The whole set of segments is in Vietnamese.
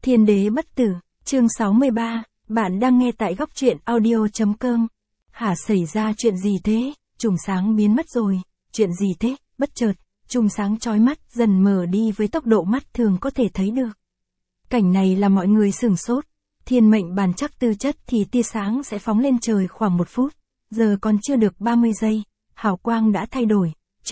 Thiên đế bất tử, chương 63, bạn đang nghe tại góc truyện audio.com. Hả, xảy ra chuyện gì thế? Chùm sáng biến mất rồi, chuyện gì thế? Bất chợt, chùm sáng chói mắt dần mở đi với tốc độ mắt thường có thể thấy được. Cảnh này là mọi người sửng sốt. Thiên mệnh bàn chắc tư chất thì tia sáng sẽ phóng lên trời khoảng 1 phút, giờ còn chưa được 30 giây, hào quang đã thay đổi.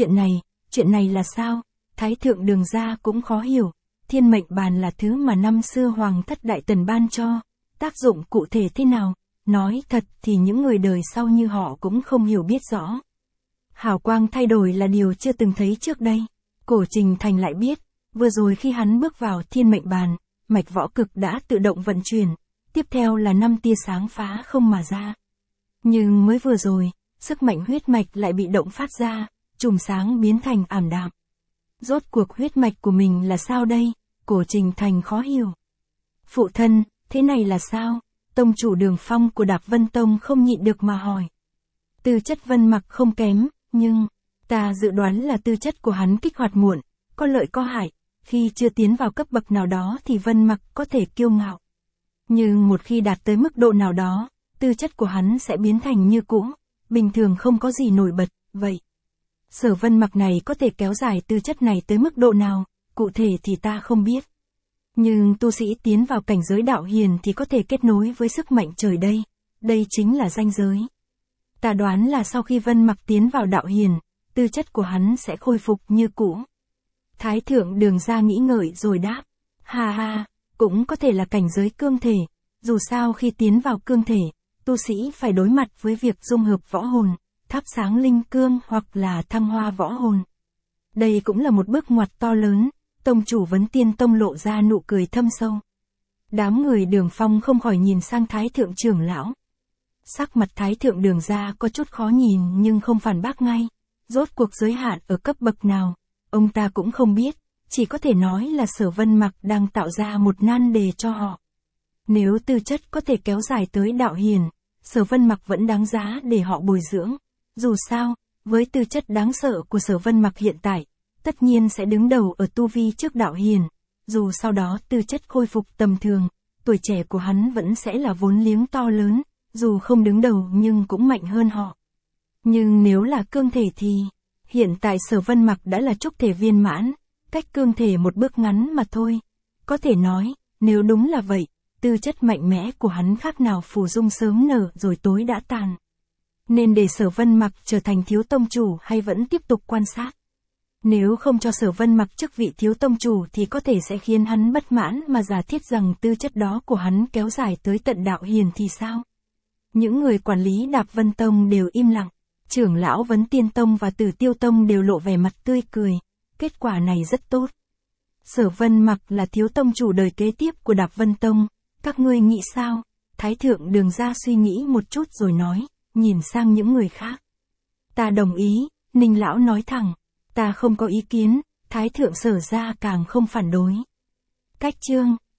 Chuyện này là sao? Thái thượng Đường Gia cũng khó hiểu. Thiên mệnh bàn là thứ mà năm xưa Hoàng thất Đại Tần ban cho, tác dụng cụ thể thế nào? Nói thật thì những người đời sau như họ cũng không hiểu biết rõ. Hào quang thay đổi là điều chưa từng thấy trước đây. Cổ Trình Thành lại biết, vừa rồi khi hắn bước vào thiên mệnh bàn, mạch võ cực đã tự động vận chuyển, tiếp theo là 5 tia sáng phá không mà ra. Nhưng mới vừa rồi, sức mạnh huyết mạch lại bị động phát ra, chùm sáng biến thành ảm đạm. Rốt cuộc huyết mạch của mình là sao đây? Cổ Trình Thành khó hiểu. Phụ thân, thế này là sao? Tông chủ Đường Phong của Đạp Vân Tông không nhịn được mà hỏi. Tư chất Vân Mặc không kém, nhưng ta dự đoán là tư chất của hắn kích hoạt muộn, có lợi có hại. Khi chưa tiến vào cấp bậc nào đó thì Vân Mặc có thể kiêu ngạo. Nhưng một khi đạt tới mức độ nào đó, tư chất của hắn sẽ biến thành như cũ, bình thường không có gì nổi bật. Vậy, Sở Vân Mặc này có thể kéo dài tư chất này tới mức độ nào? Cụ thể thì ta không biết. Nhưng tu sĩ tiến vào cảnh giới đạo hiền thì có thể kết nối với sức mạnh trời đây. Đây chính là ranh giới. Ta đoán là sau khi Vân Mặc tiến vào đạo hiền, tư chất của hắn sẽ khôi phục như cũ. Thái thượng Đường Gia nghĩ ngợi rồi đáp. Ha, cũng có thể là cảnh giới cương thể. Dù sao khi tiến vào cương thể, tu sĩ phải đối mặt với việc dung hợp võ hồn, thắp sáng linh cương hoặc là thăng hoa võ hồn. Đây cũng là một bước ngoặt to lớn. Tông chủ Vấn Tiên Tông lộ ra nụ cười thâm sâu. Đám người Đường Phong không khỏi nhìn sang Thái thượng trưởng lão. Sắc mặt Thái thượng Đường Gia có chút khó nhìn nhưng không phản bác ngay. Rốt cuộc giới hạn ở cấp bậc nào, ông ta cũng không biết, chỉ có thể nói là Sở Vân Mặc đang tạo ra một nan đề cho họ. Nếu tư chất có thể kéo dài tới đạo hiền, Sở Vân Mặc vẫn đáng giá để họ bồi dưỡng. Dù sao, với tư chất đáng sợ của Sở Vân Mặc hiện tại, tất nhiên sẽ đứng đầu ở tu vi trước đạo hiền. Dù sau đó tư chất khôi phục tầm thường, tuổi trẻ của hắn vẫn sẽ là vốn liếng to lớn, dù không đứng đầu nhưng cũng mạnh hơn họ. Nhưng nếu là cương thể thì, hiện tại Sở Vân Mặc đã là trúc thể viên mãn, cách cương thể một bước ngắn mà thôi. Có thể nói, nếu đúng là vậy, tư chất mạnh mẽ của hắn khác nào phù dung sớm nở rồi tối đã tàn. Nên để Sở Vân Mặc trở thành thiếu tông chủ hay vẫn tiếp tục quan sát? Nếu không cho Sở Vân Mặc chức vị thiếu tông chủ thì có thể sẽ khiến hắn bất mãn mà giả thiết rằng tư chất đó của hắn kéo dài tới tận đạo hiền thì sao? Những người quản lý Đạp Vân Tông đều im lặng, trưởng lão Vấn Tiên Tông và Tử Tiêu Tông đều lộ vẻ mặt tươi cười, kết quả này rất tốt. Sở Vân Mặc là thiếu tông chủ đời kế tiếp của Đạp Vân Tông, các ngươi nghĩ sao? Thái thượng Đường Gia suy nghĩ một chút rồi nói, nhìn sang những người khác. Ta đồng ý, Ninh lão nói thẳng. Ta không có ý kiến, Thái thượng Sở Gia càng không phản đối. Cách chương